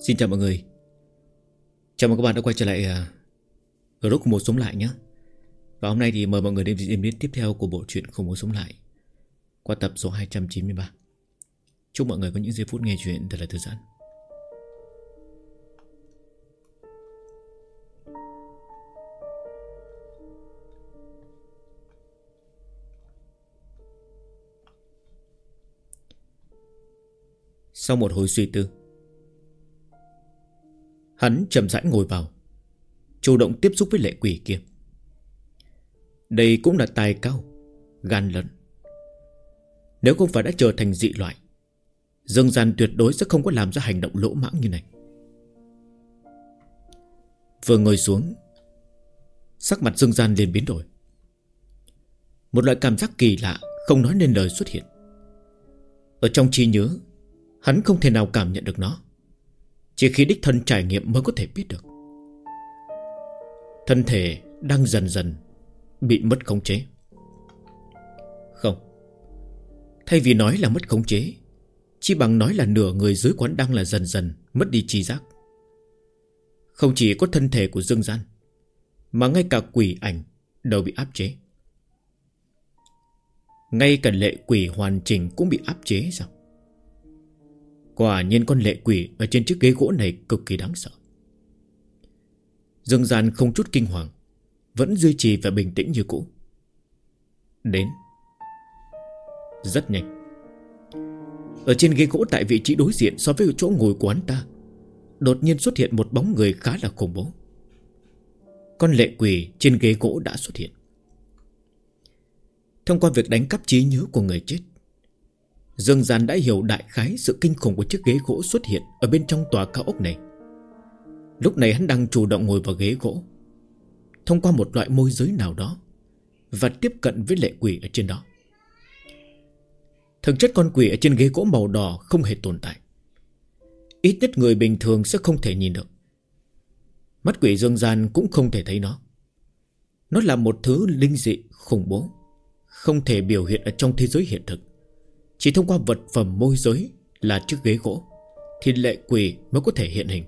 Xin chào mọi người. Chào mừng các bạn đã quay trở lại ở lúc một sống lại nhé. Và hôm nay thì mời mọi người đến diễn biến tiếp theo của bộ truyện Không Muốn Sống Lại qua tập số 293. Chúc mọi người có những giây phút nghe chuyện thật là thư giãn. Sau một hồi suy tư, hắn chậm rãi ngồi vào, chủ động tiếp xúc với lệ quỷ kia. Đây cũng là tài cao, gan lớn. Nếu không phải đã trở thành dị loại, Dương Gian tuyệt đối sẽ không có làm ra hành động lỗ mãng như này. Vừa ngồi xuống, sắc mặt Dương Gian liền biến đổi. Một loại cảm giác kỳ lạ không nói nên lời xuất hiện. Ở trong trí nhớ, hắn không thể nào cảm nhận được nó, chỉ khi đích thân trải nghiệm mới có thể biết được. Thân thể đang dần dần bị mất khống chế. Không, thay vì nói là mất khống chế, chỉ bằng nói là nửa người dưới quán đang là dần dần mất đi tri giác. Không chỉ có thân thể của Dương Gian, mà ngay cả quỷ ảnh đều bị áp chế. Ngay cả lệ quỷ hoàn chỉnh cũng bị áp chế sao? Quả nhiên con lệ quỷ ở trên chiếc ghế gỗ này cực kỳ đáng sợ. Dương Gian không chút kinh hoàng, vẫn duy trì vẻ bình tĩnh như cũ. Đến. Rất nhanh. Ở trên ghế gỗ tại vị trí đối diện so với chỗ ngồi của hắn ta, đột nhiên xuất hiện một bóng người khá là khủng bố. Con lệ quỷ trên ghế gỗ đã xuất hiện. Thông qua việc đánh cắp trí nhớ của người chết, Dương Gian đã hiểu đại khái sự kinh khủng của chiếc ghế gỗ xuất hiện ở bên trong tòa cao ốc này. Lúc này hắn đang chủ động ngồi vào ghế gỗ, thông qua một loại môi giới nào đó, và tiếp cận với lệ quỷ ở trên đó. Thực chất con quỷ ở trên ghế gỗ màu đỏ không hề tồn tại. Ít nhất người bình thường sẽ không thể nhìn được. Mắt quỷ Dương Gian cũng không thể thấy nó. Nó là một thứ linh dị khủng bố, không thể biểu hiện ở trong thế giới hiện thực. Chỉ thông qua vật phẩm môi giới là chiếc ghế gỗ thì lệ quỷ mới có thể hiện hình.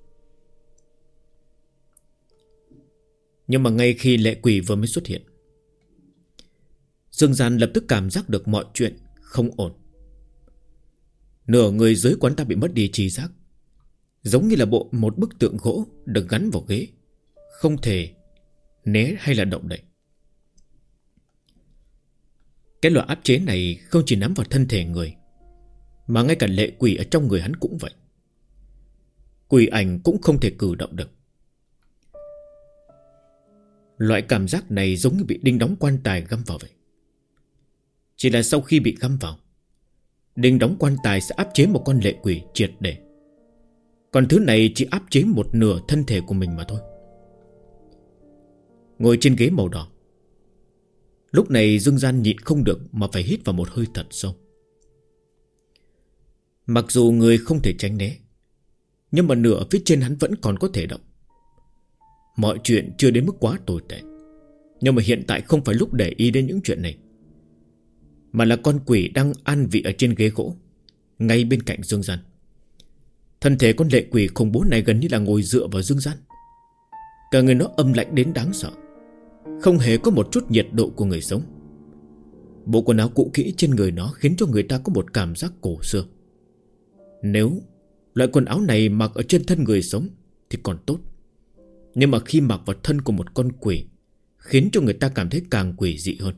Nhưng mà ngay khi lệ quỷ vừa mới xuất hiện, Dương Gian lập tức cảm giác được mọi chuyện không ổn. Nửa người dưới quán ta bị mất đi trí giác, giống như là một bức tượng gỗ được gắn vào ghế, không thể né hay là động đậy. Cái loại áp chế này không chỉ nắm vào thân thể người, mà ngay cả lệ quỷ ở trong người hắn cũng vậy. Quỷ ảnh cũng không thể cử động được. Loại cảm giác này giống như bị đinh đóng quan tài găm vào vậy. Chỉ là sau khi bị găm vào, đinh đóng quan tài sẽ áp chế một con lệ quỷ triệt để. Còn thứ này chỉ áp chế một nửa thân thể của mình mà thôi. Ngồi trên ghế màu đỏ, lúc này Dương Gian nhịn không được mà phải hít vào một hơi thật sâu. Mặc dù người không thể tránh né, nhưng mà nửa phía trên hắn vẫn còn có thể động. Mọi chuyện chưa đến mức quá tồi tệ, nhưng mà hiện tại không phải lúc để ý đến những chuyện này, mà là con quỷ đang an vị ở trên ghế gỗ ngay bên cạnh Dương Gian. Thân thể con lệ quỷ khủng bố này gần như là ngồi dựa vào Dương Gian. Cả người nó âm lạnh đến đáng sợ, không hề có một chút nhiệt độ của người sống. Bộ quần áo cũ kỹ trên người nó khiến cho người ta có một cảm giác cổ xưa. Nếu loại quần áo này mặc ở trên thân người sống thì còn tốt, nhưng mà khi mặc vào thân của một con quỷ, khiến cho người ta cảm thấy càng quỷ dị hơn.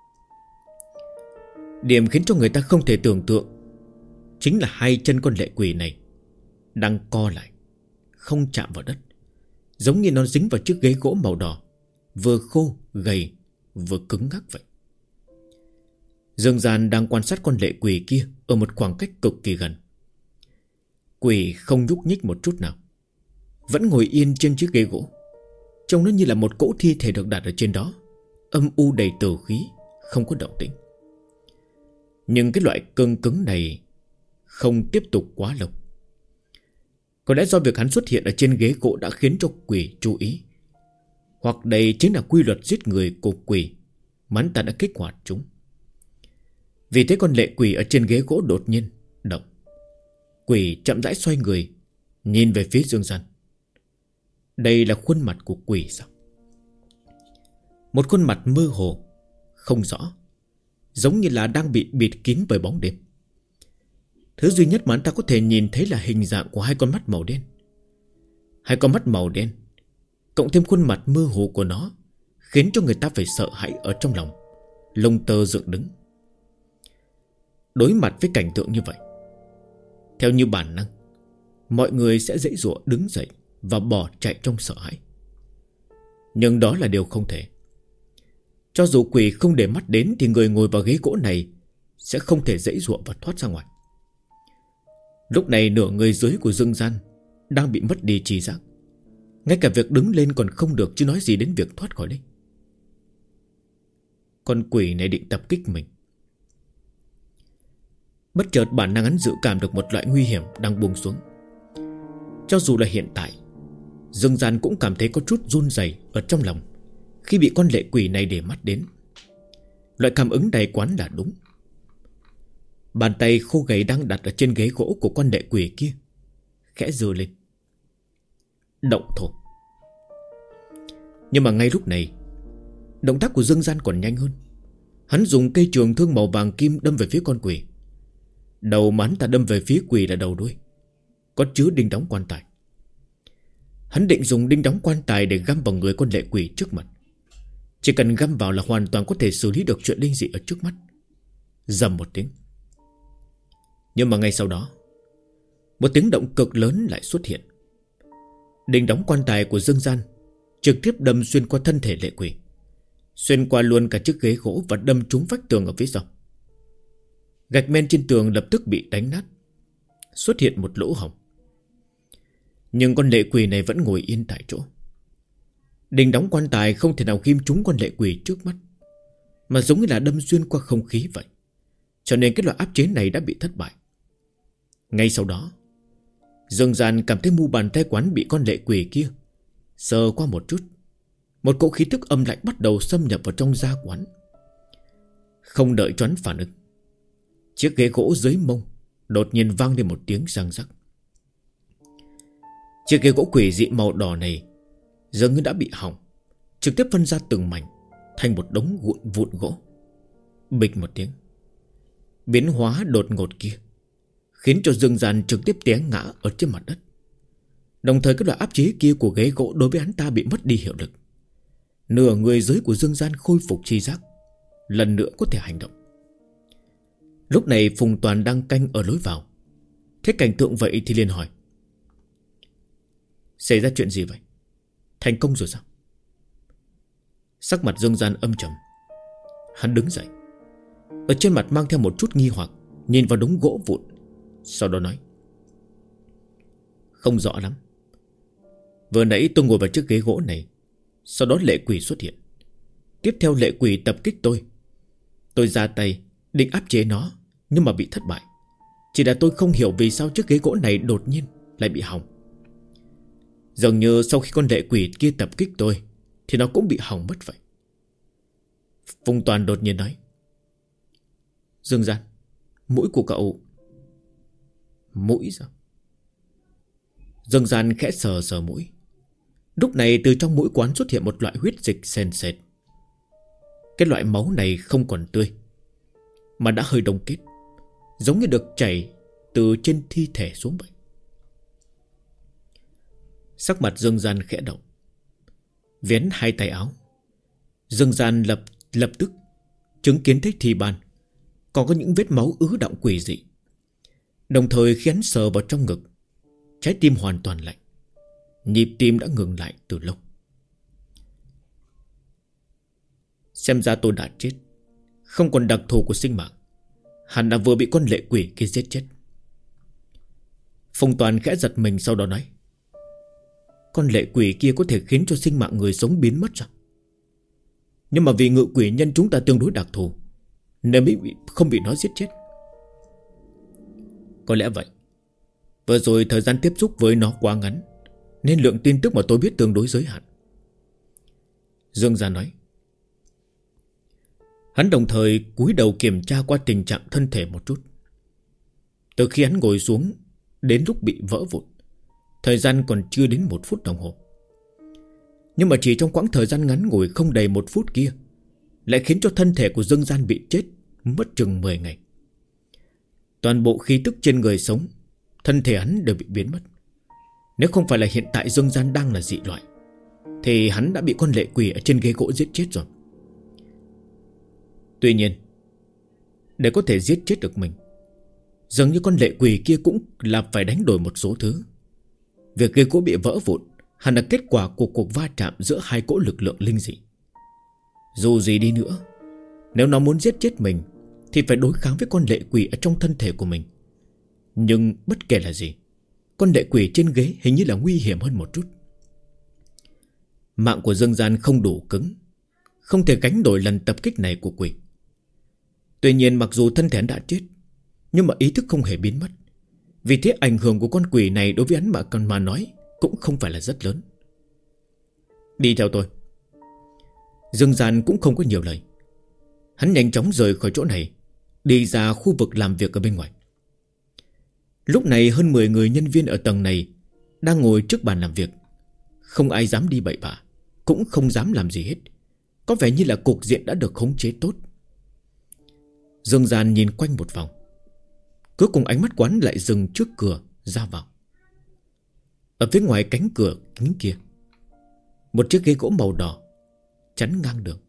Điểm khiến cho người ta không thể tưởng tượng chính là hai chân con lệ quỷ này đang co lại, không chạm vào đất, giống như nó dính vào chiếc ghế gỗ màu đỏ, vừa khô, gầy, vừa cứng ngắc vậy. Dương Gian đang quan sát con lệ quỷ kia ở một khoảng cách cực kỳ gần. Quỷ không nhúc nhích một chút nào, vẫn ngồi yên trên chiếc ghế gỗ, trông nó như là một cỗ thi thể được đặt ở trên đó, âm u đầy tử khí, không có động tĩnh. Nhưng cái loại cương cứng này không tiếp tục quá lâu. Có lẽ do việc hắn xuất hiện ở trên ghế gỗ đã khiến cho quỷ chú ý, hoặc đây chính là quy luật giết người của quỷ mà hắn ta đã kích hoạt chúng. Vì thế con lệ quỷ ở trên ghế gỗ đột nhiên động. Quỷ chậm rãi xoay người, Nhìn về phía Dương Gian. Đây là khuôn mặt của quỷ sao? Một khuôn mặt mơ hồ, không rõ, giống như là đang bị bịt kín bởi bóng đêm. Thứ duy nhất mà anh ta có thể nhìn thấy là hình dạng của hai con mắt màu đen. Hai con mắt màu đen cộng thêm khuôn mặt mơ hồ của nó khiến cho người ta phải sợ hãi ở trong lòng, lông tơ dựng đứng. Đối mặt với cảnh tượng như vậy, theo như bản năng, mọi người sẽ giãy giụa đứng dậy và bỏ chạy trong sợ hãi. Nhưng đó là điều không thể. Cho dù quỷ không để mắt đến thì người ngồi vào ghế gỗ này sẽ không thể giãy giụa và thoát ra ngoài. Lúc này nửa người dưới của Dương Gian đang bị mất đi trí giác. Ngay cả việc đứng lên còn không được, chứ nói gì đến việc thoát khỏi đây. Con quỷ này định tập kích mình. Bất chợt bản năng hắn dự cảm được một loại nguy hiểm đang buông xuống. Cho dù là hiện tại, Dương Gian cũng cảm thấy có chút run rẩy ở trong lòng khi bị con lệ quỷ này để mắt đến. Loại cảm ứng này quán là đúng. Bàn tay khô gầy đang đặt ở trên ghế gỗ của con lệ quỷ kia khẽ giơ lên. Động thổ. Nhưng mà ngay lúc này, động tác của Dương Gian còn nhanh hơn. Hắn dùng cây trường thương màu vàng kim đâm về phía con quỷ. Đầu mà hắn ta đâm về phía quỷ là đầu đuôi, có chứa đinh đóng quan tài. Hắn định dùng đinh đóng quan tài để găm vào người con lệ quỷ trước mặt. Chỉ cần găm vào là hoàn toàn có thể xử lý được chuyện linh dị ở trước mắt. Rầm một tiếng. Nhưng mà ngay sau đó, một tiếng động cực lớn lại xuất hiện. Đinh đóng quan tài của Dương Gian trực tiếp đâm xuyên qua thân thể lệ quỷ, xuyên qua luôn cả chiếc ghế gỗ và đâm trúng vách tường ở phía sau. Gạch men trên tường lập tức bị đánh nát, xuất hiện một lỗ hổng. Nhưng con lệ quỷ này vẫn ngồi yên tại chỗ. Đinh đóng quan tài không thể nào ghim trúng con lệ quỷ trước mắt, mà giống như là đâm xuyên qua không khí vậy. Cho nên cái loại áp chế này đã bị thất bại. Ngay sau đó, Dương Gian cảm thấy mu bàn tay quán bị con lệ quỷ kia sờ qua một chút. Một cỗ khí tức âm lạnh bắt đầu xâm nhập vào trong da quán. Không đợi choán phản ứng, chiếc ghế gỗ dưới mông đột nhiên vang lên một tiếng răng rắc. Chiếc ghế gỗ quỷ dị màu đỏ này dường như đã bị hỏng, trực tiếp phân ra từng mảnh thành một đống vụn gỗ. Bịch một tiếng, biến hóa đột ngột kia khiến cho Dương Gian trực tiếp té ngã ở trên mặt đất. Đồng thời cái loại áp chế kia của ghế gỗ đối với hắn ta bị mất đi hiệu lực. Nửa người dưới của Dương Gian khôi phục tri giác, lần nữa có thể hành động. Lúc này Phùng Toàn đang canh ở lối vào, thấy cảnh tượng vậy thì liền hỏi: Xảy ra chuyện gì vậy? Thành công rồi sao? Sắc mặt Dương Gian âm trầm. Hắn đứng dậy, ở trên mặt mang theo một chút nghi hoặc, nhìn vào đống gỗ vụn, sau đó nói: Không rõ lắm. Vừa nãy tôi ngồi vào chiếc ghế gỗ này, sau đó lệ quỷ xuất hiện. Tiếp theo lệ quỷ tập kích tôi. Tôi ra tay định áp chế nó, nhưng mà bị thất bại. Chỉ là tôi không hiểu vì sao chiếc ghế gỗ này đột nhiên lại bị hỏng. Dường như sau khi con lệ quỷ kia tập kích tôi thì nó cũng bị hỏng mất vậy. Phùng Toàn đột nhiên nói: Dương Gian, mũi của cậu... Mũi sao? Dương Gian khẽ sờ sờ mũi. Lúc này từ trong mũi quán xuất hiện một loại huyết dịch sền sệt. Cái loại máu này không còn tươi, mà đã hơi đông kết, giống như được chảy từ trên thi thể xuống vậy. Sắc mặt Dương Gian khẽ động, vén hai tay áo. Dương Gian lập tức chứng kiến thấy thi ban còn có những vết máu ứ đọng quỷ dị. Đồng thời khi hắn sờ vào trong ngực, trái tim hoàn toàn lạnh, nhịp tim đã ngừng lại từ lâu. Xem ra tôi đã chết, không còn đặc thù của sinh mạng. Hẳn là vừa bị con lệ quỷ kia giết chết. Phong Toàn khẽ giật mình, sau đó nói: Con lệ quỷ kia có thể khiến cho sinh mạng người sống biến mất sao? Nhưng mà vì ngự quỷ nhân chúng ta tương đối đặc thù nên mới không bị nó giết chết. Có lẽ vậy. Vừa rồi thời gian tiếp xúc với nó quá ngắn, nên lượng tin tức mà tôi biết tương đối giới hạn. Dương Gia nói. Hắn đồng thời cúi đầu kiểm tra qua tình trạng thân thể một chút. Từ khi hắn ngồi xuống đến lúc bị vỡ vụn, Thời gian còn chưa đến 1 phút đồng hồ. Nhưng mà chỉ trong quãng thời gian ngắn ngủi không đầy 1 phút kia lại khiến cho thân thể của Dương Gian bị chết mất chừng 10 ngày. Toàn bộ khí tức trên người sống, thân thể hắn đều bị biến mất. Nếu không phải là hiện tại Dương Gian đang là dị loại thì hắn đã bị con lệ quỷ ở trên ghế gỗ giết chết rồi. Tuy nhiên, để có thể giết chết được mình, dường như con lệ quỷ kia cũng là phải đánh đổi một số thứ. Việc ghế gỗ bị vỡ vụn hẳn là kết quả của cuộc va chạm giữa hai cỗ lực lượng linh dị. Dù gì đi nữa, nếu nó muốn giết chết mình thì phải đối kháng với con lệ quỷ ở trong thân thể của mình. Nhưng bất kể là gì, con lệ quỷ trên ghế hình như là nguy hiểm hơn một chút. Mạng của Dương Gian không đủ cứng, không thể gánh nổi lần tập kích này của quỷ. Tuy nhiên mặc dù thân thể đã chết, nhưng mà ý thức không hề biến mất. Vì thế ảnh hưởng của con quỷ này đối với hắn mà nói cũng không phải là rất lớn. Đi theo tôi. Dương Gian cũng không có nhiều lời. Hắn nhanh chóng rời khỏi chỗ này, đi ra khu vực làm việc ở bên ngoài. Lúc này hơn 10 người nhân viên ở tầng này đang ngồi trước bàn làm việc. Không ai dám đi bậy bạ, cũng không dám làm gì hết. Có vẻ như là cục diện đã được khống chế tốt. Dương Gian nhìn quanh một vòng, cuối cùng ánh mắt quán lại dừng trước cửa ra vào. Ở phía ngoài cánh cửa kính kia, một chiếc ghế gỗ màu đỏ chắn ngang đường.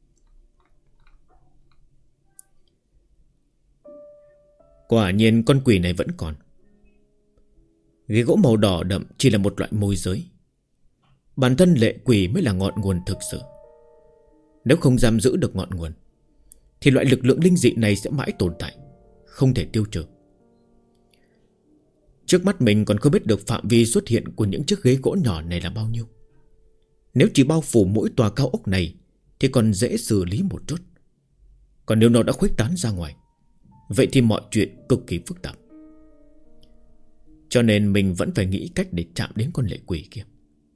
Quả nhiên con quỷ này vẫn còn. Ghế gỗ màu đỏ đậm chỉ là một loại môi giới. Bản thân lệ quỷ mới là ngọn nguồn thực sự. Nếu không giam giữ được ngọn nguồn thì loại lực lượng linh dị này sẽ mãi tồn tại, không thể tiêu trừ. Trước mắt mình còn không biết được phạm vi xuất hiện của những chiếc ghế gỗ nhỏ này là bao nhiêu. Nếu chỉ bao phủ mỗi tòa cao ốc này thì còn dễ xử lý một chút. Còn nếu nó đã khuếch tán ra ngoài, vậy thì mọi chuyện cực kỳ phức tạp. Cho nên mình vẫn phải nghĩ cách để chạm đến con lệ quỷ kia.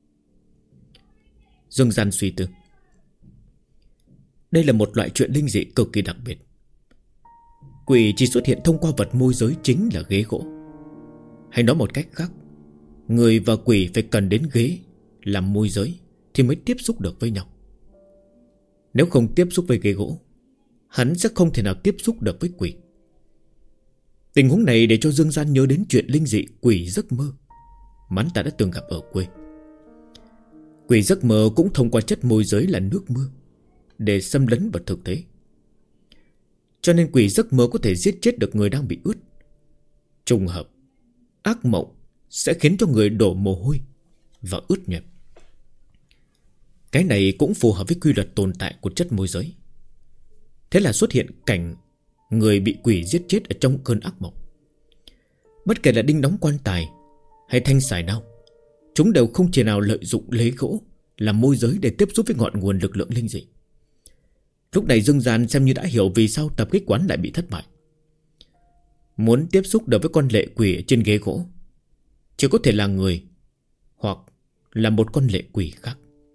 Dương Gian suy tư. Đây là một loại chuyện linh dị cực kỳ đặc biệt. Quỷ chỉ xuất hiện thông qua vật môi giới chính là ghế gỗ. Hay nói một cách khác, người và quỷ phải cần đến ghế làm môi giới thì mới tiếp xúc được với nhau. Nếu không tiếp xúc với ghế gỗ, hắn sẽ không thể nào tiếp xúc được với quỷ. Tình huống này để cho Dương Gian nhớ đến chuyện linh dị quỷ giấc mơ mà hắn ta đã từng gặp ở quê. Quỷ giấc mơ cũng thông qua chất môi giới là nước mưa để xâm lấn vào thực tế. Cho nên quỷ giấc mơ có thể giết chết được người đang bị ướt. Trùng hợp, ác mộng sẽ khiến cho người đổ mồ hôi và ướt nhẹp. Cái này cũng phù hợp với quy luật tồn tại của chất môi giới. Thế là xuất hiện cảnh người bị quỷ giết chết ở trong cơn ác mộng. Bất kể là đinh đóng quan tài hay thanh xài đao, chúng đều không thể nào lợi dụng lấy gỗ làm môi giới để tiếp xúc với ngọn nguồn lực lượng linh dị. Lúc này Dương Gian xem như đã hiểu vì sao tập kích quán lại bị thất bại. Muốn tiếp xúc được với con lệ quỷ ở trên ghế gỗ, chỉ có thể là người hoặc là một con lệ quỷ khác.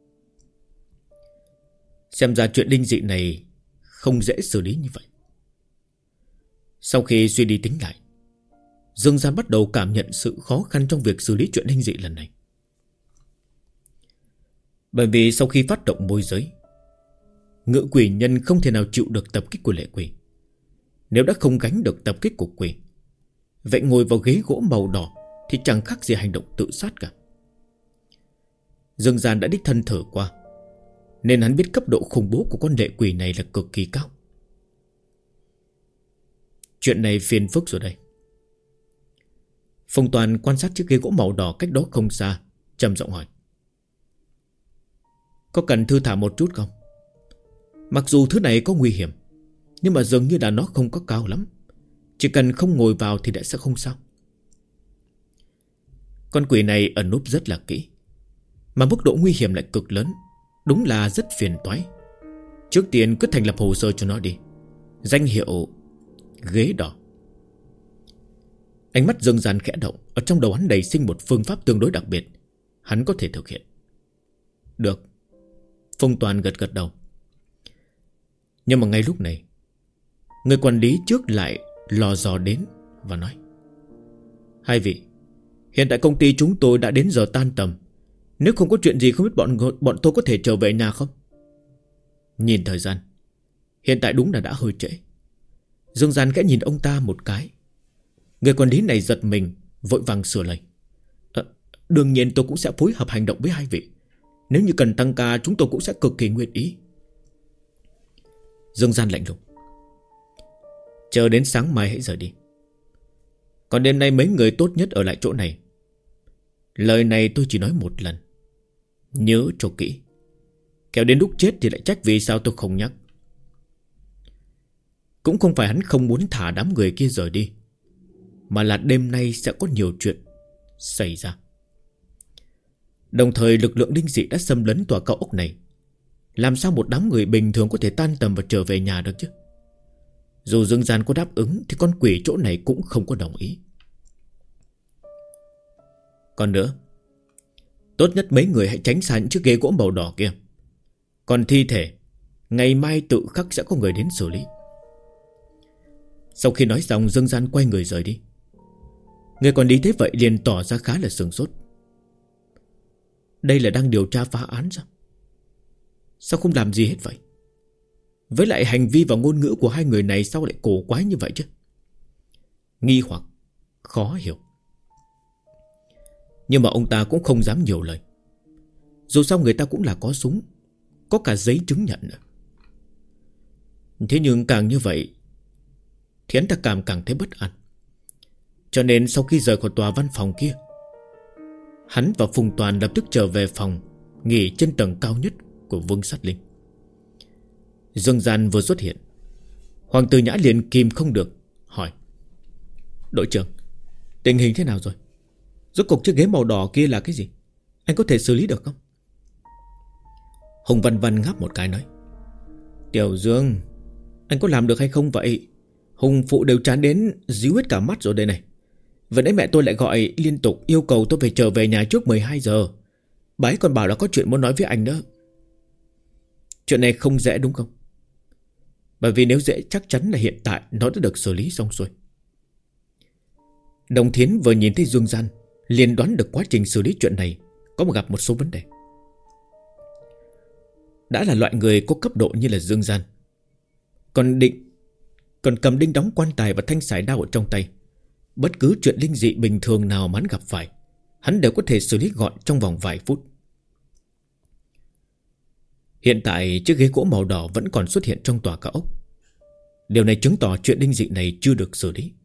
Xem ra chuyện linh dị này không dễ xử lý như vậy. Sau khi suy đi tính lại, Dương Gian bắt đầu cảm nhận sự khó khăn trong việc xử lý chuyện linh dị lần này. Bởi vì sau khi phát động môi giới, ngự quỷ nhân không thể nào chịu được tập kích của lệ quỷ. Nếu đã không gánh được tập kích của quỷ, vậy ngồi vào ghế gỗ màu đỏ thì chẳng khác gì hành động tự sát cả. Dương Gian đã đích thân thử qua, nên hắn biết cấp độ khủng bố của con lệ quỷ này là cực kỳ cao. Chuyện này phiền phức rồi đây. Phong Toàn quan sát chiếc ghế gỗ màu đỏ cách đó không xa, trầm giọng hỏi: có cần thư thả một chút không? Mặc dù thứ này có nguy hiểm, nhưng mà dường như là nó không có cao lắm. Chỉ cần không ngồi vào thì đã sẽ không sao. Con quỷ này ẩn núp rất là kỹ, mà mức độ nguy hiểm lại cực lớn. Đúng là rất phiền toái. Trước tiên cứ thành lập hồ sơ cho nó đi. Danh hiệu ghế đỏ. Ánh mắt Dương Gian khẽ động. Ở trong đầu hắn đầy sinh một phương pháp tương đối đặc biệt, hắn có thể thực hiện. Được. Phong Toàn gật gật đầu. Nhưng mà ngay lúc này, người quản lý trước lại lò dò đến và nói: hai vị, Hiện tại công ty chúng tôi đã đến giờ tan tầm. Nếu không có chuyện gì không biết bọn tôi có thể trở về nhà không? Nhìn thời gian, hiện tại đúng là đã hơi trễ. Dương Gian khẽ nhìn ông ta một cái. Người quản lý này giật mình, vội vàng sửa lời. Đương nhiên tôi cũng sẽ phối hợp hành động với hai vị. Nếu như cần tăng ca chúng tôi cũng sẽ cực kỳ nguyện ý. Dương Gian lạnh lùng. Chờ đến sáng mai hãy rời đi. Còn đêm nay mấy người tốt nhất ở lại chỗ này. Lời này tôi chỉ nói một lần. Nhớ cho kỹ. Kéo đến lúc chết thì lại trách vì sao tôi không nhắc. Cũng không phải hắn không muốn thả đám người kia rời đi, mà là đêm nay sẽ có nhiều chuyện xảy ra. Đồng thời lực lượng linh dị đã xâm lấn tòa cao ốc này. Làm sao một đám người bình thường có thể tan tầm và trở về nhà được chứ? Dù Dương Gian có đáp ứng thì con quỷ chỗ này cũng không có đồng ý. Còn nữa, tốt nhất mấy người hãy tránh xa những chiếc ghế gỗ màu đỏ kia. Còn thi thể, ngày mai tự khắc sẽ có người đến xử lý. Sau khi nói xong, Dương Gian quay người rời đi. Người quản lý thấy vậy liền tỏ ra khá là sửng sốt. Đây là đang điều tra phá án sao? Sao không làm gì hết vậy? Với lại hành vi và ngôn ngữ của hai người này sao lại cổ quái như vậy chứ? Nghi hoặc, khó hiểu. Nhưng mà ông ta cũng không dám nhiều lời. Dù sao người ta cũng là có súng, có cả giấy chứng nhận nữa. Thế nhưng càng như vậy thì hắn ta càng thấy bất an. Cho nên sau khi rời khỏi tòa văn phòng kia, hắn và Phùng Toàn lập tức trở về phòng nghỉ trên tầng cao nhất của Vương Sát Linh. Dương Gian vừa xuất hiện, Hoàng Tử Nhã liền kìm không được hỏi: Đội trưởng, tình hình thế nào rồi? Rốt cuộc chiếc ghế màu đỏ kia là cái gì? Anh có thể xử lý được không? Hùng Văn Văn ngáp một cái nói: Tiểu Dương, anh có làm được hay không vậy? Hùng phụ đều chán đến díu hết cả mắt rồi đây này. Vừa nãy mẹ tôi lại gọi liên tục yêu cầu tôi phải trở về nhà trước 12 giờ. Bà ấy còn bảo là có chuyện muốn nói với anh nữa. Chuyện này không dễ đúng không? Bởi vì nếu dễ chắc chắn là hiện tại nó đã được xử lý xong rồi. Đồng Thiến vừa nhìn thấy Dương Gian liền đoán được quá trình xử lý chuyện này có gặp một số vấn đề. Đã là loại người có cấp độ như là Dương Gian, còn cầm đinh đóng quan tài và thanh sải đao ở trong tay, bất cứ chuyện linh dị bình thường nào mà hắn gặp phải, hắn đều có thể xử lý gọn trong vòng vài phút. Hiện tại chiếc ghế gỗ màu đỏ vẫn còn xuất hiện trong tòa cao ốc. Điều này chứng tỏ chuyện linh dị này chưa được xử lý.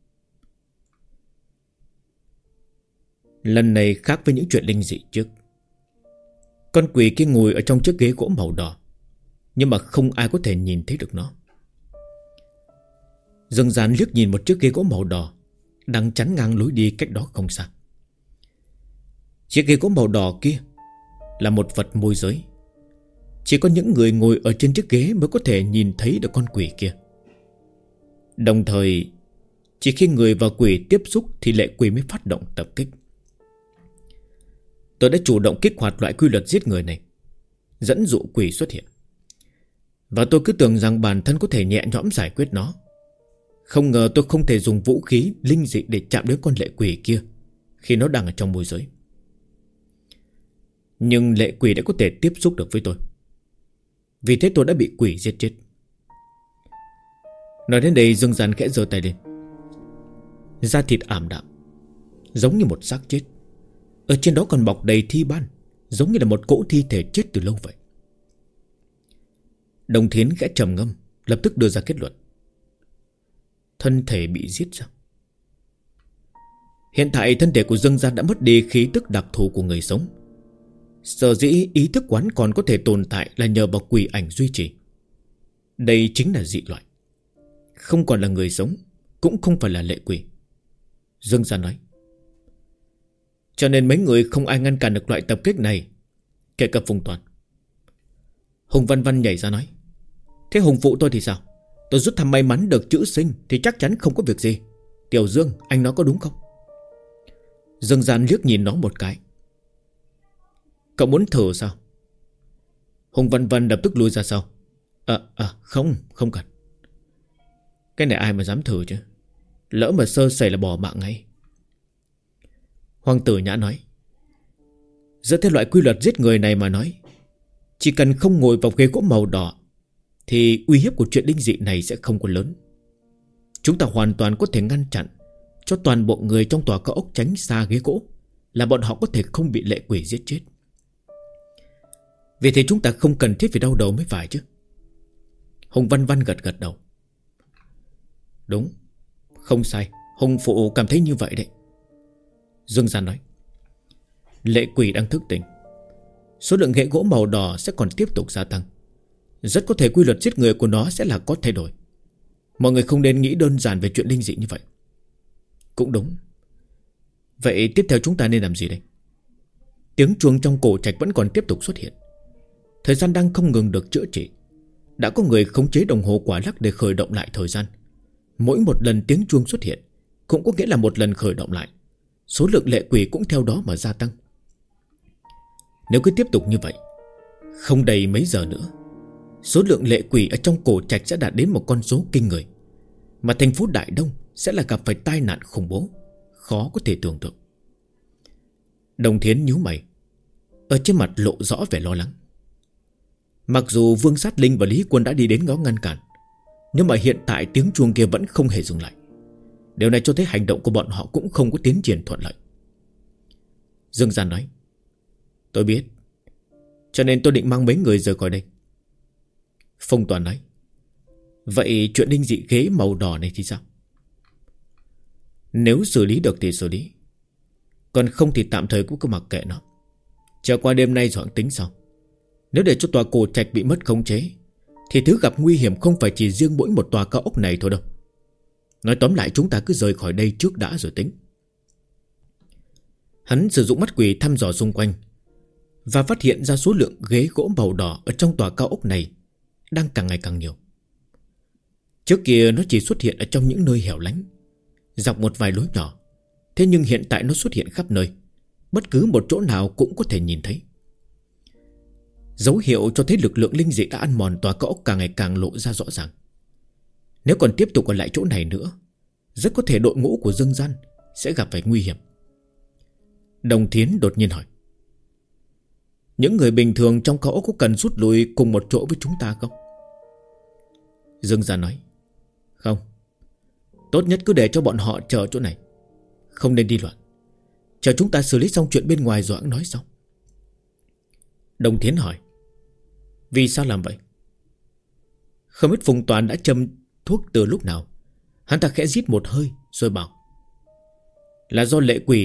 Lần này khác với những chuyện linh dị trước. Con quỷ kia ngồi ở trong chiếc ghế gỗ màu đỏ, nhưng mà không ai có thể nhìn thấy được nó. Dương Gian liếc nhìn một chiếc ghế gỗ màu đỏ đang chắn ngang lối đi cách đó không xa. Chiếc ghế gỗ màu đỏ kia là một vật môi giới. Chỉ có những người ngồi ở trên chiếc ghế mới có thể nhìn thấy được con quỷ kia. Đồng thời, chỉ khi người và quỷ tiếp xúc thì lệ quỷ mới phát động tập kích. Tôi đã chủ động kích hoạt loại quy luật giết người này, dẫn dụ quỷ xuất hiện. Và tôi cứ tưởng rằng bản thân có thể nhẹ nhõm giải quyết nó. Không ngờ tôi không thể dùng vũ khí linh dị để chạm đến con lệ quỷ kia khi nó đang ở trong môi giới. Nhưng lệ quỷ đã có thể tiếp xúc được với tôi. Vì thế tôi đã bị quỷ giết chết. Nói đến đây, Dương Gian khẽ giơ tay lên. Da thịt ảm đạm, giống như một xác chết. Ở trên đó còn bọc đầy thi ban, giống như là một cỗ thi thể chết từ lâu vậy. Đồng Thiến khẽ trầm ngâm, lập tức đưa ra kết luận. Thân thể bị giết sao? Hiện tại thân thể của Dương Gian đã mất đi khí tức đặc thù của người sống. Sở dĩ ý thức quán còn có thể tồn tại là nhờ vào quỷ ảnh duy trì. Đây chính là dị loại, không còn là người sống, cũng không phải là lệ quỷ. Dương Gian nói. Cho nên mấy người không ai ngăn cản được loại tập kích này, kể cả Phùng Toàn. Hùng Văn Văn nhảy ra nói. Thế Hùng phụ tôi thì sao? Tôi rút thăm may mắn được chữ sinh thì chắc chắn không có việc gì. Tiểu Dương, anh nói có đúng không? Dương Gian liếc nhìn nó một cái. Cậu muốn thử sao? Hùng Văn Văn lập tức lui ra sau. Không cần. Cái này ai mà dám thử chứ? Lỡ mà sơ sẩy là bỏ mạng ngay. Hoàng tử Nhã nói: dựa theo loại quy luật giết người này mà nói, chỉ cần không ngồi vào ghế gỗ màu đỏ thì uy hiếp của chuyện linh dị này sẽ không có lớn. Chúng ta hoàn toàn có thể ngăn chặn cho toàn bộ người trong tòa cao ốc tránh xa ghế gỗ, là bọn họ có thể không bị lệ quỷ giết chết. Vì thế chúng ta không cần thiết phải đau đầu mới phải chứ. Hùng Văn Văn gật gật đầu. Đúng, không sai, Hùng phụ cảm thấy như vậy đấy. Dương Gian nói: lệ quỷ đang thức tỉnh, số lượng ghế gỗ màu đỏ sẽ còn tiếp tục gia tăng. Rất có thể quy luật giết người của nó sẽ là có thay đổi. Mọi người không nên nghĩ đơn giản về chuyện linh dị như vậy. Cũng đúng. Vậy tiếp theo chúng ta nên làm gì đây? Tiếng chuông trong cổ trạch vẫn còn tiếp tục xuất hiện. Thời gian đang không ngừng được chữa trị. Đã có người khống chế đồng hồ quả lắc để khởi động lại thời gian. Mỗi một lần tiếng chuông xuất hiện cũng có nghĩa là một lần khởi động lại. Số lượng lệ quỷ cũng theo đó mà gia tăng. Nếu cứ tiếp tục như vậy, không đầy mấy giờ nữa, số lượng lệ quỷ ở trong cổ trạch sẽ đạt đến một con số kinh người, mà thành phố Đại Đông sẽ là gặp phải tai nạn khủng bố, khó có thể tưởng tượng. Đồng Thiến nhíu mày, ở trên mặt lộ rõ vẻ lo lắng. Mặc dù Vương Sát Linh và Lý Quân đã đi đến ngó ngăn cản, nhưng mà hiện tại tiếng chuông kia vẫn không hề dừng lại. Điều này cho thấy hành động của bọn họ cũng không có tiến triển thuận lợi. Dương Gian nói: tôi biết, cho nên tôi định mang mấy người rời khỏi đây. Phong Toàn nói: vậy chuyện linh dị ghế màu đỏ này thì sao? Nếu xử lý được thì xử lý, còn không thì tạm thời cũng cứ mặc kệ nó. Chờ qua đêm nay rồi tính sau. Nếu để cho tòa cổ trạch bị mất khống chế thì thứ gặp nguy hiểm không phải chỉ riêng mỗi một tòa cao ốc này thôi đâu. Nói tóm lại, chúng ta cứ rời khỏi đây trước đã rồi tính. Hắn sử dụng mắt quỷ thăm dò xung quanh và phát hiện ra số lượng ghế gỗ màu đỏ ở trong tòa cao ốc này đang càng ngày càng nhiều. Trước kia nó chỉ xuất hiện ở trong những nơi hẻo lánh, dọc một vài lối nhỏ. Thế nhưng hiện tại nó xuất hiện khắp nơi, bất cứ một chỗ nào cũng có thể nhìn thấy. Dấu hiệu cho thấy lực lượng linh dị đã ăn mòn tòa cao ốc càng ngày càng lộ ra rõ ràng. Nếu còn tiếp tục ở lại chỗ này nữa, rất có thể đội ngũ của Dương Gian sẽ gặp phải nguy hiểm. Đồng Thiến đột nhiên hỏi: những người bình thường trong cao ốc có cần rút lui cùng một chỗ với chúng ta không? Dương Gian nói: không, tốt nhất cứ để cho bọn họ chờ chỗ này, không nên đi loạn. Chờ chúng ta xử lý xong chuyện bên ngoài rồi hẵng nói sau. Đồng Thiến hỏi: vì sao làm vậy? Không biết Phùng Toàn đã châm thuốc từ lúc nào. Hắn ta khẽ rít một hơi rồi bảo: là do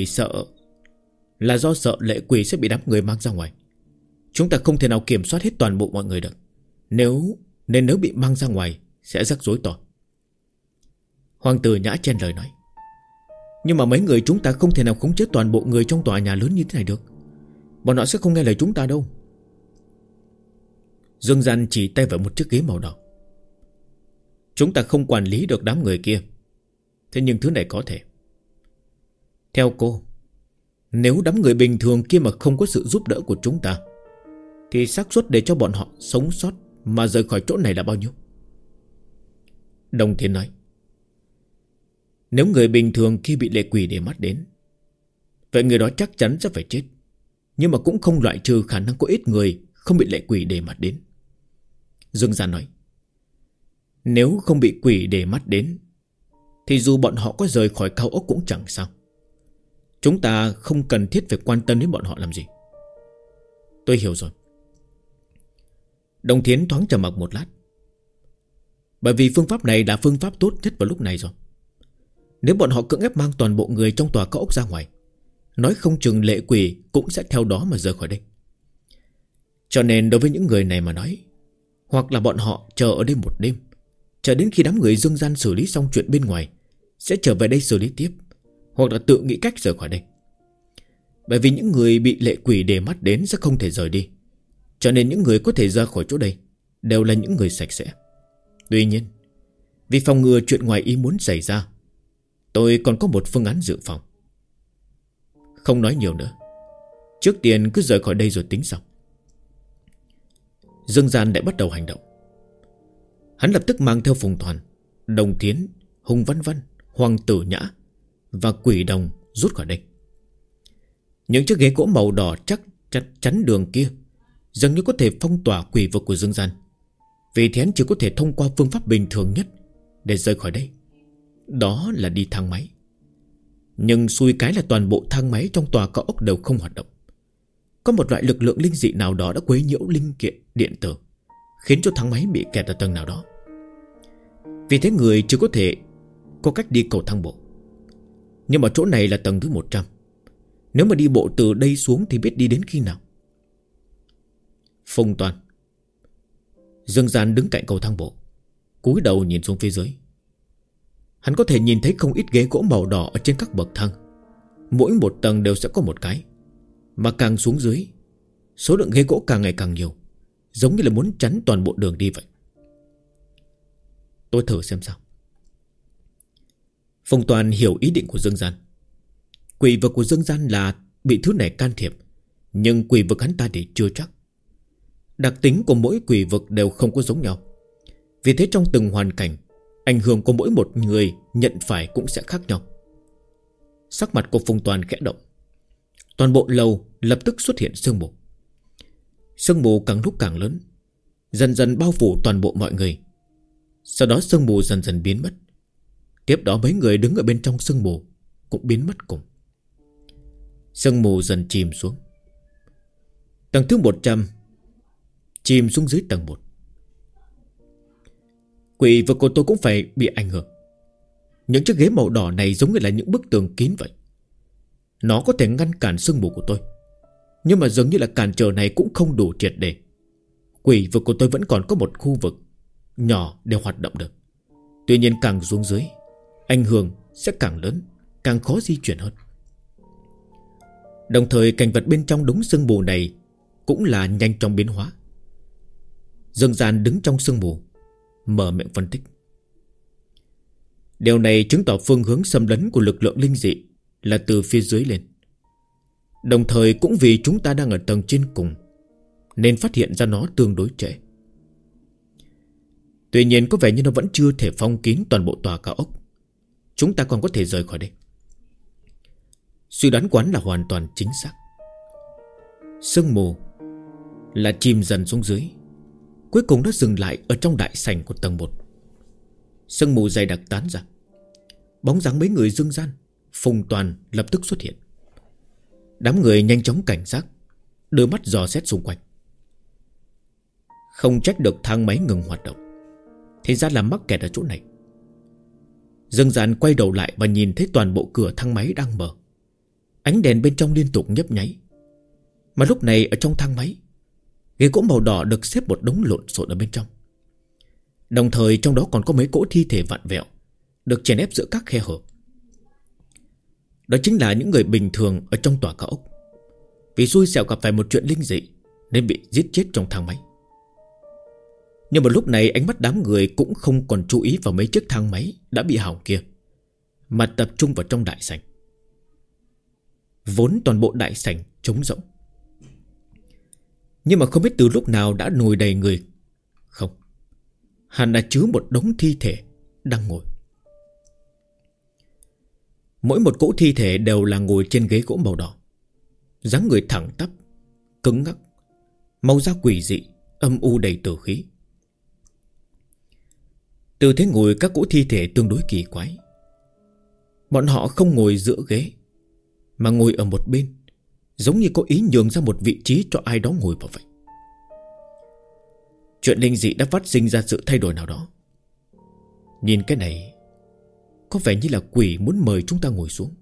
sợ lệ quỷ sẽ bị đám người mang ra ngoài. Chúng ta không thể nào kiểm soát hết toàn bộ mọi người được. Nếu bị mang ra ngoài sẽ rắc rối to. Hoàng tử Nhã chen lời nói: nhưng mà mấy người chúng ta không thể nào khống chế toàn bộ người trong tòa nhà lớn như thế này được. Bọn họ sẽ không nghe lời chúng ta đâu. Dương Gian chỉ tay vào một chiếc ghế màu đỏ: chúng ta không quản lý được đám người kia, thế nhưng thứ này có thể. Theo cô, nếu đám người bình thường kia mà không có sự giúp đỡ của chúng ta thì xác suất để cho bọn họ sống sót mà rời khỏi chỗ này là bao nhiêu? Đồng Thiên nói: nếu người bình thường kia bị lệ quỷ để mắt đến, vậy người đó chắc chắn sẽ phải chết. Nhưng mà cũng không loại trừ khả năng có ít người không bị lệ quỷ để mắt đến. Dương Gian nói: nếu không bị quỷ để mắt đến thì dù bọn họ có rời khỏi cao ốc cũng chẳng sao. Chúng ta không cần thiết phải quan tâm đến bọn họ làm gì. Tôi hiểu rồi. Đồng Thiến thoáng trầm mặc một lát. Bởi vì phương pháp này là phương pháp tốt nhất vào lúc này rồi. Nếu bọn họ cưỡng ép mang toàn bộ người trong tòa cao ốc ra ngoài, nói không chừng lệ quỷ cũng sẽ theo đó mà rời khỏi đây. Cho nên đối với những người này mà nói, hoặc là bọn họ chờ ở đây một đêm, chờ đến khi đám người Dương Gian xử lý xong chuyện bên ngoài, sẽ trở về đây xử lý tiếp, hoặc là tự nghĩ cách rời khỏi đây. Bởi vì những người bị lệ quỷ để mắt đến sẽ không thể rời đi, cho nên những người có thể ra khỏi chỗ đây đều là những người sạch sẽ. Tuy nhiên, vì phòng ngừa chuyện ngoài ý muốn xảy ra, tôi còn có một phương án dự phòng. Không nói nhiều nữa, trước tiên cứ rời khỏi đây rồi tính sau. Dương Gian đã bắt đầu hành động. Hắn lập tức mang theo Phùng Toàn, Đồng Thiến, Hùng Văn Văn, Hoàng tử Nhã và Quỷ Đồng rút khỏi đây. Những chiếc ghế gỗ màu đỏ chắc chắn đường kia dường như có thể phong tỏa quỷ vực của dương gian. Vì thế hắn chỉ có thể thông qua phương pháp bình thường nhất để rời khỏi đây. Đó là đi thang máy. Nhưng xui cái là toàn bộ thang máy trong tòa cao ốc đều không hoạt động. Có một loại lực lượng linh dị nào đó đã quấy nhiễu linh kiện điện tử, khiến cho thang máy bị kẹt ở tầng nào đó. Vì thế người chỉ có thể có cách đi cầu thang bộ. Nhưng mà chỗ này là tầng thứ 100. Nếu mà đi bộ từ đây xuống thì biết đi đến khi nào. Phùng Toàn. Dương Gian đứng cạnh cầu thang bộ, cúi đầu nhìn xuống phía dưới. Hắn có thể nhìn thấy không ít ghế gỗ màu đỏ ở trên các bậc thang. Mỗi một tầng đều sẽ có một cái. Mà càng xuống dưới, số lượng ghế gỗ càng ngày càng nhiều, giống như là muốn chắn toàn bộ đường đi vậy. Tôi thử xem sao. Phùng Toàn hiểu ý định của Dương Gian. Quỷ vực của Dương Gian là bị thứ này can thiệp, nhưng quỷ vực hắn ta thì chưa chắc. Đặc tính của mỗi quỷ vực đều không có giống nhau. Vì thế trong từng hoàn cảnh, ảnh hưởng của mỗi một người nhận phải cũng sẽ khác nhau. Sắc mặt của Phùng Toàn khẽ động. Toàn bộ lầu lập tức xuất hiện sương mù. Sương mù càng lúc càng lớn, dần dần bao phủ toàn bộ mọi người. Sau đó sương mù dần dần biến mất. Tiếp đó mấy người đứng ở bên trong sương mù cũng biến mất cùng. Sương mù dần chìm xuống. Tầng thứ 100 chìm xuống dưới tầng 1. Quỷ vực của tôi cũng phải bị ảnh hưởng. Những chiếc ghế màu đỏ này giống như là những bức tường kín vậy. Nó có thể ngăn cản sương mù của tôi, nhưng mà dường như là cản trở này cũng không đủ triệt để. Quỷ vực của tôi vẫn còn có một khu vực nhỏ để hoạt động được. Tuy nhiên càng xuống dưới, ảnh hưởng sẽ càng lớn, càng khó di chuyển hơn. Đồng thời cảnh vật bên trong đống sương mù này cũng là nhanh chóng biến hóa. Dương Gian đứng trong sương mù, mở miệng phân tích. Điều này chứng tỏ phương hướng xâm lấn của lực lượng linh dị là từ phía dưới lên. Đồng thời cũng vì chúng ta đang ở tầng trên cùng, nên phát hiện ra nó tương đối trễ. Tuy nhiên có vẻ như nó vẫn chưa thể phong kín toàn bộ tòa cao ốc. Chúng ta còn có thể rời khỏi đây. Suy đoán quán là hoàn toàn chính xác. Sương mù là chìm dần xuống dưới, cuối cùng nó dừng lại ở trong đại sảnh của tầng 1. Sương mù dày đặc tán ra. Bóng dáng mấy người Dương Gian, Phùng Toàn lập tức xuất hiện. Đám người nhanh chóng cảnh giác, đưa mắt dò xét xung quanh. Không trách được thang máy ngừng hoạt động, thì ra là mắc kẹt ở chỗ này. Dương Gian quay đầu lại và nhìn thấy toàn bộ cửa thang máy đang mở. Ánh đèn bên trong liên tục nhấp nháy. Mà lúc này ở trong thang máy, ghế gỗ màu đỏ được xếp một đống lộn xộn ở bên trong. Đồng thời trong đó còn có mấy cỗ thi thể vặn vẹo, được chèn ép giữa các khe hở. Đó chính là những người bình thường ở trong tòa cao ốc. Vì xui xẻo gặp phải một chuyện linh dị nên bị giết chết trong thang máy. Nhưng mà lúc này ánh mắt đám người cũng không còn chú ý vào mấy chiếc thang máy đã bị hỏng kia, mà tập trung vào trong đại sảnh. Vốn toàn bộ đại sảnh trống rỗng, nhưng mà không biết từ lúc nào đã ngồi đầy người. Không, hẳn là chứa một đống thi thể đang ngồi. Mỗi một cỗ thi thể đều là ngồi trên ghế gỗ màu đỏ, dáng người thẳng tắp, cứng ngắc, màu da quỷ dị, âm u đầy tử khí. Tư thế ngồi các cỗ thi thể tương đối kỳ quái. Bọn họ không ngồi giữa ghế, mà ngồi ở một bên, giống như có ý nhường ra một vị trí cho ai đó ngồi vào vậy. Chuyện linh dị đã phát sinh ra sự thay đổi nào đó. Nhìn cái này, có vẻ như là quỷ muốn mời chúng ta ngồi xuống.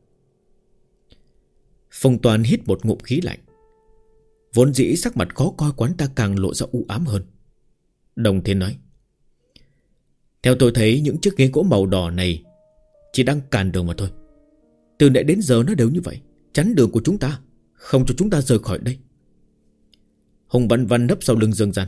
Phùng Toàn hít một ngụm khí lạnh. Vốn dĩ sắc mặt khó coi quán ta càng lộ ra u ám hơn. Đồng Thiên nói: theo tôi thấy những chiếc ghế gỗ màu đỏ này chỉ đang cản đường mà thôi. Từ nãy đến giờ nó đều như vậy, chắn đường của chúng ta, không cho chúng ta rời khỏi đây. Hùng Văn Văn nấp sau lưng Dương Gian: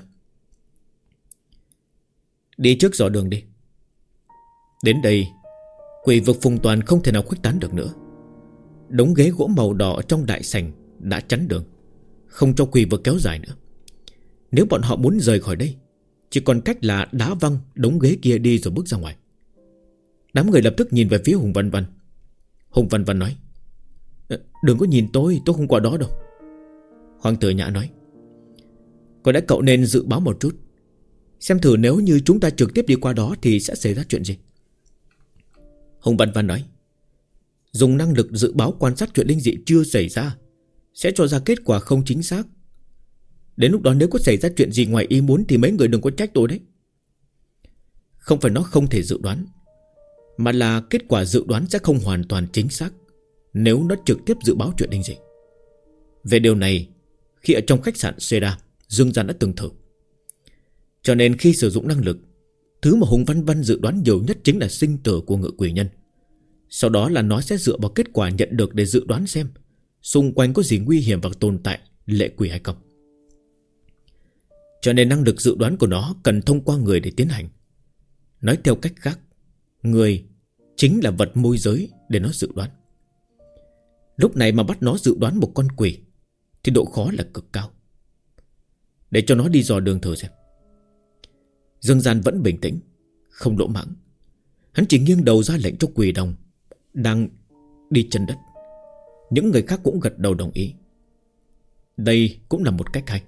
đi trước dò đường đi. Đến đây, quỷ vực Phùng Toàn không thể nào khuếch tán được nữa. Đống ghế gỗ màu đỏ trong đại sảnh đã chắn đường, không cho quỷ vực kéo dài nữa. Nếu bọn họ muốn rời khỏi đây, chỉ còn cách là đá văng đống ghế kia đi rồi bước ra ngoài. Đám người lập tức nhìn về phía Hùng Văn Văn. Hùng Văn Văn nói: Đừng có nhìn tôi không qua đó đâu. Hoàng tử Nhã nói. Có lẽ cậu nên dự báo một chút, xem thử nếu như chúng ta trực tiếp đi qua đó thì sẽ xảy ra chuyện gì. Hùng Văn Văn nói. Dùng năng lực dự báo quan sát chuyện linh dị chưa xảy ra sẽ cho ra kết quả không chính xác. Đến lúc đó nếu có xảy ra chuyện gì ngoài ý muốn thì mấy người đừng có trách tôi đấy. Không phải nó không thể dự đoán, mà là kết quả dự đoán sẽ không hoàn toàn chính xác nếu nó trực tiếp dự báo chuyện linh dị. Về điều này, khi ở trong khách sạn Seda, Dương Gian đã từng thử. Cho nên khi sử dụng năng lực, thứ mà Hùng Văn Văn dự đoán nhiều nhất chính là sinh tử của ngự quỷ nhân. Sau đó là nó sẽ dựa vào kết quả nhận được để dự đoán xem xung quanh có gì nguy hiểm và tồn tại lệ quỷ hay không. Cho nên năng lực dự đoán của nó cần thông qua người để tiến hành. Nói theo cách khác, người chính là vật môi giới để nó dự đoán. Lúc này mà bắt nó dự đoán một con quỷ thì độ khó là cực cao. Để cho nó đi dò đường thử xem. Dương Gian vẫn bình tĩnh, không lỗ mãng. Hắn chỉ nghiêng đầu ra lệnh cho quỷ đồng đang đi chân đất. Những người khác cũng gật đầu đồng ý. Đây cũng là một cách hay.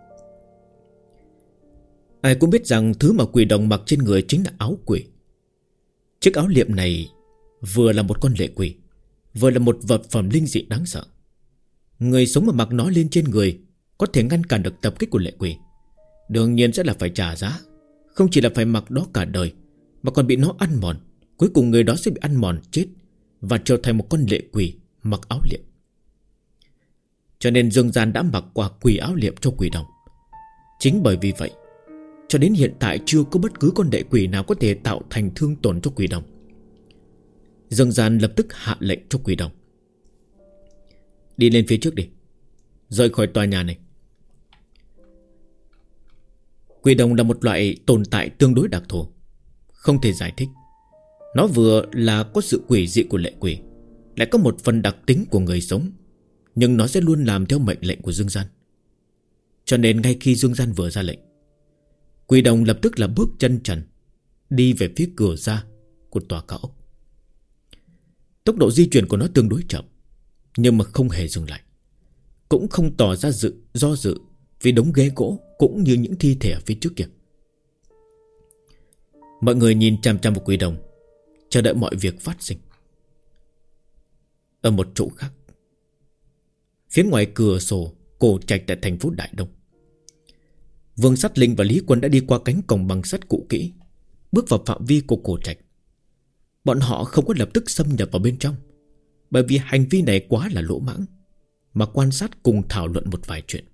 Ai cũng biết rằng thứ mà quỷ đồng mặc trên người chính là áo quỷ. Chiếc áo liệm này vừa là một con lệ quỷ, vừa là một vật phẩm linh dị đáng sợ. Người sống mà mặc nó lên trên người có thể ngăn cản được tập kích của lệ quỷ. Đương nhiên sẽ là phải trả giá. Không chỉ là phải mặc đó cả đời, mà còn bị nó ăn mòn. Cuối cùng người đó sẽ bị ăn mòn chết và trở thành một con lệ quỷ mặc áo liệm. Cho nên Dương Gian đã mặc qua quỷ áo liệm cho quỷ đồng. Chính bởi vì vậy, cho đến hiện tại chưa có bất cứ con lệ quỷ nào có thể tạo thành thương tổn cho quỷ đồng. Dương Gian lập tức hạ lệnh cho quỷ đồng. Đi lên phía trước đi, rời khỏi tòa nhà này. Quỷ đồng là một loại tồn tại tương đối đặc thù, không thể giải thích. Nó vừa là có sự quỷ dị của lệ quỷ, lại có một phần đặc tính của người sống, nhưng nó sẽ luôn làm theo mệnh lệnh của Dương Gian. Cho nên ngay khi Dương Gian vừa ra lệnh, quỷ đồng lập tức là bước chân trần đi về phía cửa ra của tòa cao ốc. Tốc độ di chuyển của nó tương đối chậm, nhưng mà không hề dừng lại, cũng không tỏ ra do dự vì đống ghế gỗ cũng như những thi thể ở phía trước kia. Mọi người nhìn chằm chằm vào quỷ đồng, chờ đợi mọi việc phát sinh. Ở một chỗ khác, phía ngoài cửa sổ cổ trạch tại thành phố Đại Đông, Vương Sát Linh và Lý Quân đã đi qua cánh cổng bằng sắt cũ kỹ, bước vào phạm vi của cổ trạch. Bọn họ không có lập tức xâm nhập vào bên trong, bởi vì hành vi này quá là lỗ mãng, mà quan sát cùng thảo luận một vài chuyện.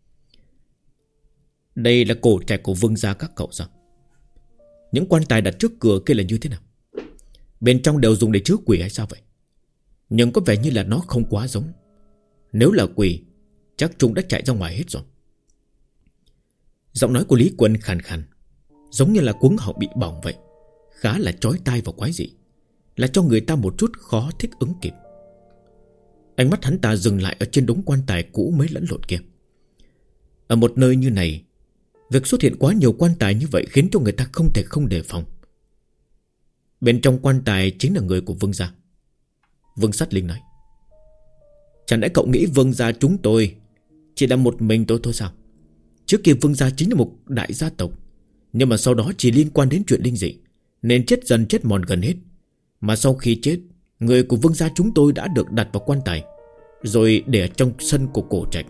Đây là cổ trạch của Vương gia các cậu sao? Những quan tài đặt trước cửa kia là như thế nào? Bên trong đều dùng để chứa quỷ hay sao vậy? Nhưng có vẻ như là nó không quá giống. Nếu là quỷ, chắc chúng đã chạy ra ngoài hết rồi. Giọng nói của Lý Quân khàn khàn, giống như là cuống họng bị bỏng vậy, khá là chói tai và quái dị, là cho người ta một chút khó thích ứng kịp. Ánh mắt hắn ta dừng lại ở trên đống quan tài cũ mới lẫn lộn kia. Ở một nơi như này, việc xuất hiện quá nhiều quan tài như vậy khiến cho người ta không thể không đề phòng. Bên trong quan tài chính là người của Vương gia. Vương Sát Linh nói. Chẳng lẽ cậu nghĩ Vương gia chúng tôi chỉ là một mình tôi thôi sao? Trước kia Vương gia chính là một đại gia tộc, nhưng mà sau đó chỉ liên quan đến chuyện linh dị nên chết dần chết mòn gần hết. Mà sau khi chết, người của Vương gia chúng tôi đã được đặt vào quan tài, rồi để ở trong sân của cổ trạch.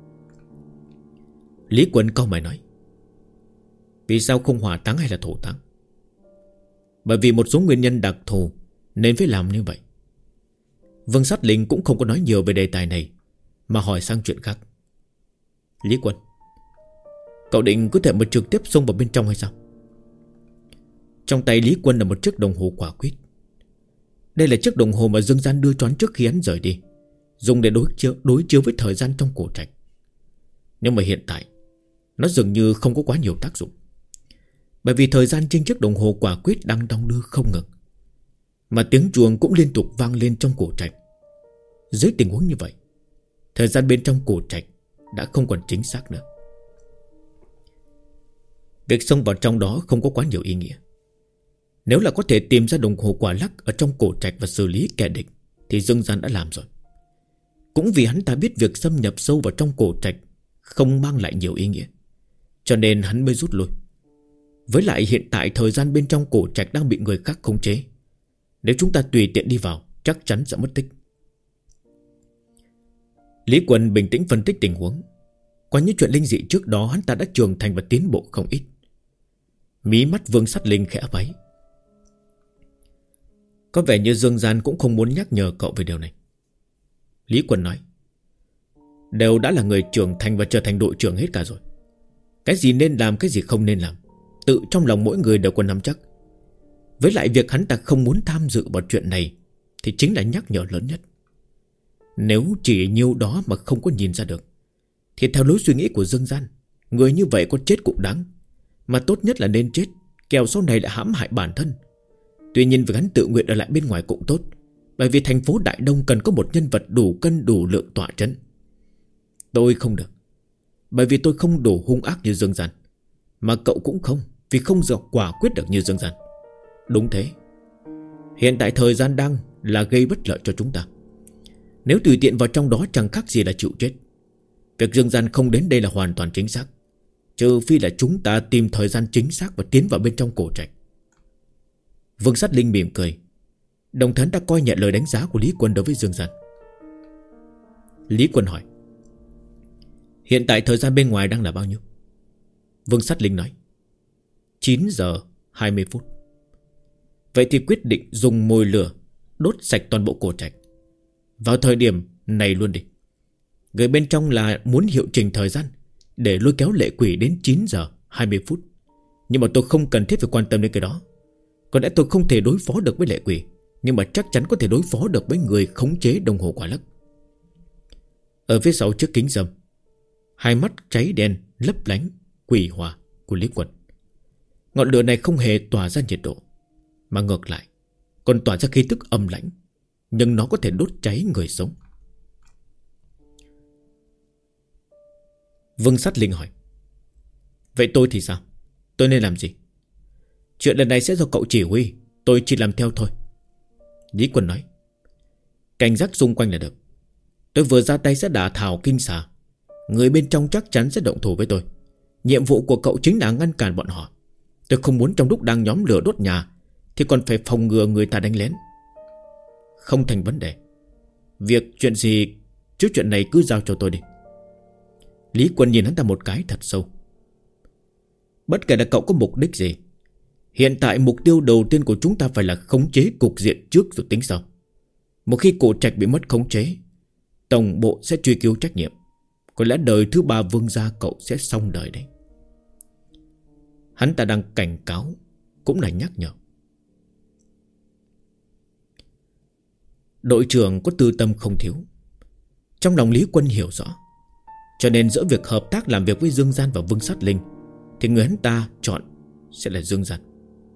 Lý Quân cau mày nói. Vì sao không hỏa táng hay là thổ táng? Bởi vì một số nguyên nhân đặc thù nên phải làm như vậy. Vương Sát Linh cũng không có nói nhiều về đề tài này, mà hỏi sang chuyện khác. Lý Quân, cậu định có thể mà trực tiếp xông vào bên trong hay sao? Trong tay Lý Quân là một chiếc đồng hồ quả quýt. Đây là chiếc đồng hồ mà Dương Gian đưa cho hắn trước khi hắn rời đi, dùng để đối chiếu với thời gian trong cổ trạch. Nhưng mà hiện tại nó dường như không có quá nhiều tác dụng, bởi vì thời gian trên chiếc đồng hồ quả quýt đang đong đưa không ngừng, mà tiếng chuông cũng liên tục vang lên trong cổ trạch. Dưới tình huống như vậy, thời gian bên trong cổ trạch đã không còn chính xác nữa. Việc xông vào trong đó không có quá nhiều ý nghĩa. Nếu là có thể tìm ra đồng hồ quả lắc ở trong cổ trạch và xử lý kẻ địch thì Dương Gian đã làm rồi. cũng vì hắn ta biết việc xâm nhập sâu vào trong cổ trạch không mang lại nhiều ý nghĩa, cho nên hắn mới rút lui. Với lại hiện tại thời gian bên trong cổ trạch đang bị người khác khống chế. Nếu chúng ta tùy tiện đi vào, chắc chắn sẽ mất tích. Lý Quân bình tĩnh phân tích tình huống. Qua những chuyện linh dị trước đó, hắn ta đã trưởng thành và tiến bộ không ít. Mí mắt Vương Sát Linh khẽ váy. Có vẻ như Dương Gian cũng không muốn nhắc nhở cậu về điều này. Lý Quân nói, đều đã là người trưởng thành và trở thành đội trưởng hết cả rồi. Cái gì nên làm, cái gì không nên làm, tự trong lòng mỗi người đều có nắm chắc. Với lại việc hắn ta không muốn tham dự vào chuyện này thì chính là nhắc nhở lớn nhất. Nếu chỉ nhiêu đó mà không có nhìn ra được thì theo lối suy nghĩ của Dương Gian, người như vậy có chết cũng đáng. Mà tốt nhất là nên chết, kẻo sau này lại hãm hại bản thân. Tuy nhiên việc hắn tự nguyện ở lại bên ngoài cũng tốt, bởi vì thành phố Đại Đông cần có một nhân vật đủ cân đủ lượng tọa trấn. Tôi không được, bởi vì tôi không đủ hung ác như Dương Gian. Mà cậu cũng không, vì không dọc quả quyết được như Dương Gian. Đúng thế. Hiện tại thời gian đang là gây bất lợi cho chúng ta. Nếu tùy tiện vào trong đó chẳng khác gì là chịu chết. Việc Dương Gian không đến đây là hoàn toàn chính xác, trừ phi là chúng ta tìm thời gian chính xác và tiến vào bên trong cổ trạch. Vương Sát Linh mỉm cười, đồng thời đã coi nhẹ lời đánh giá của Lý Quân đối với Dương Gian. Lý Quân hỏi, hiện tại thời gian bên ngoài đang là bao nhiêu? Vương Sát Linh nói, 9 giờ 20 phút. Vậy thì quyết định dùng mồi lửa đốt sạch toàn bộ cổ trạch vào thời điểm này luôn đi. Người bên trong là muốn hiệu trình thời gian để lôi kéo lệ quỷ đến 9 giờ 20 phút. Nhưng mà tôi không cần thiết phải quan tâm đến cái đó. Có lẽ tôi không thể đối phó được với lệ quỷ, nhưng mà chắc chắn có thể đối phó được với người khống chế đồng hồ quả lắc. Ở phía sau chiếc kính râm, hai mắt cháy đen lấp lánh quỷ hỏa của Lý Quân. Ngọn lửa này không hề tỏa ra nhiệt độ, mà ngược lại còn tỏa ra khí tức âm lãnh, nhưng nó có thể đốt cháy người sống. Vương Sát Linh hỏi, vậy tôi thì sao? Tôi nên làm gì? Chuyện lần này sẽ do cậu chỉ huy, tôi chỉ làm theo thôi. Lý Quân nói, cảnh giác xung quanh là được. Tôi vừa ra tay sẽ đả thảo kinh xà, người bên trong chắc chắn sẽ động thủ với tôi. Nhiệm vụ của cậu chính là ngăn cản bọn họ. Tôi không muốn trong lúc đang nhóm lửa đốt nhà thì còn phải phòng ngừa người ta đánh lén. Không thành vấn đề. Việc chuyện gì trước chuyện này cứ giao cho tôi đi. Lý Quân nhìn hắn ta một cái thật sâu. Bất kể là cậu có mục đích gì, hiện tại mục tiêu đầu tiên của chúng ta phải là khống chế cục diện trước rồi tính sau. Một khi cổ trạch bị mất khống chế, tổng bộ sẽ truy cứu trách nhiệm. Có lẽ đời thứ 3 Vương gia cậu sẽ xong đời đấy. Hắn ta đang cảnh cáo, cũng là nhắc nhở. Đội trưởng có tư tâm không thiếu. Trong lòng Lý Quân hiểu rõ, cho nên giữa việc hợp tác làm việc với Dương Gian và Vương Sát Linh thì người hắn ta chọn sẽ là Dương Gian.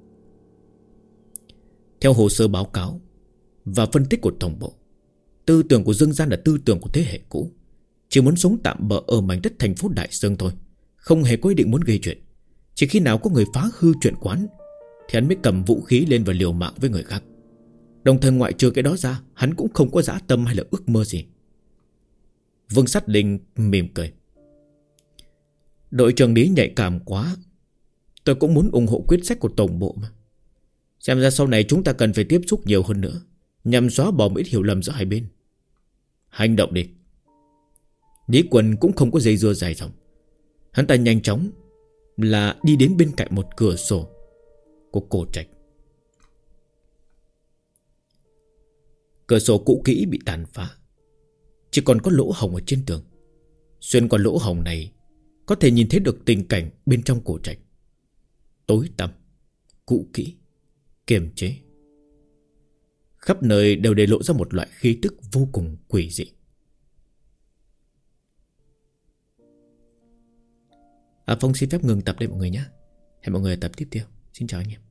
Theo hồ sơ báo cáo và phân tích của tổng bộ, tư tưởng của Dương Gian là tư tưởng của thế hệ cũ, chỉ muốn sống tạm bợ ở mảnh đất thành phố Đại Sơn thôi, không hề có ý định muốn gây chuyện. Chỉ khi nào có người phá hư chuyện quán thì hắn mới cầm vũ khí lên và liều mạng với người khác. Đồng thời ngoại trừ cái đó ra, hắn cũng không có dã tâm hay là ước mơ gì. Vương Sát Linh mỉm cười, đội trưởng Lý nhạy cảm quá. Tôi cũng muốn ủng hộ quyết sách của tổng bộ mà. Xem ra sau này chúng ta cần phải tiếp xúc nhiều hơn nữa, nhằm xóa bỏ một ít hiểu lầm giữa hai bên. Hành động đi. Lý Quân cũng không có dây dưa dài dòng. Hắn ta nhanh chóng là đi đến bên cạnh một cửa sổ của cổ trạch. Cửa sổ cũ kỹ bị tàn phá, chỉ còn có lỗ hổng ở trên tường. Xuyên qua lỗ hổng này có thể nhìn thấy được tình cảnh bên trong cổ trạch. Tối tăm, cũ kỹ, kiềm chế. Khắp nơi đều để lộ ra một loại khí tức vô cùng quỷ dị. Phong xin phép ngừng tập đây mọi người nhé. Hẹn mọi người ở tập tiếp theo. Xin chào anh em.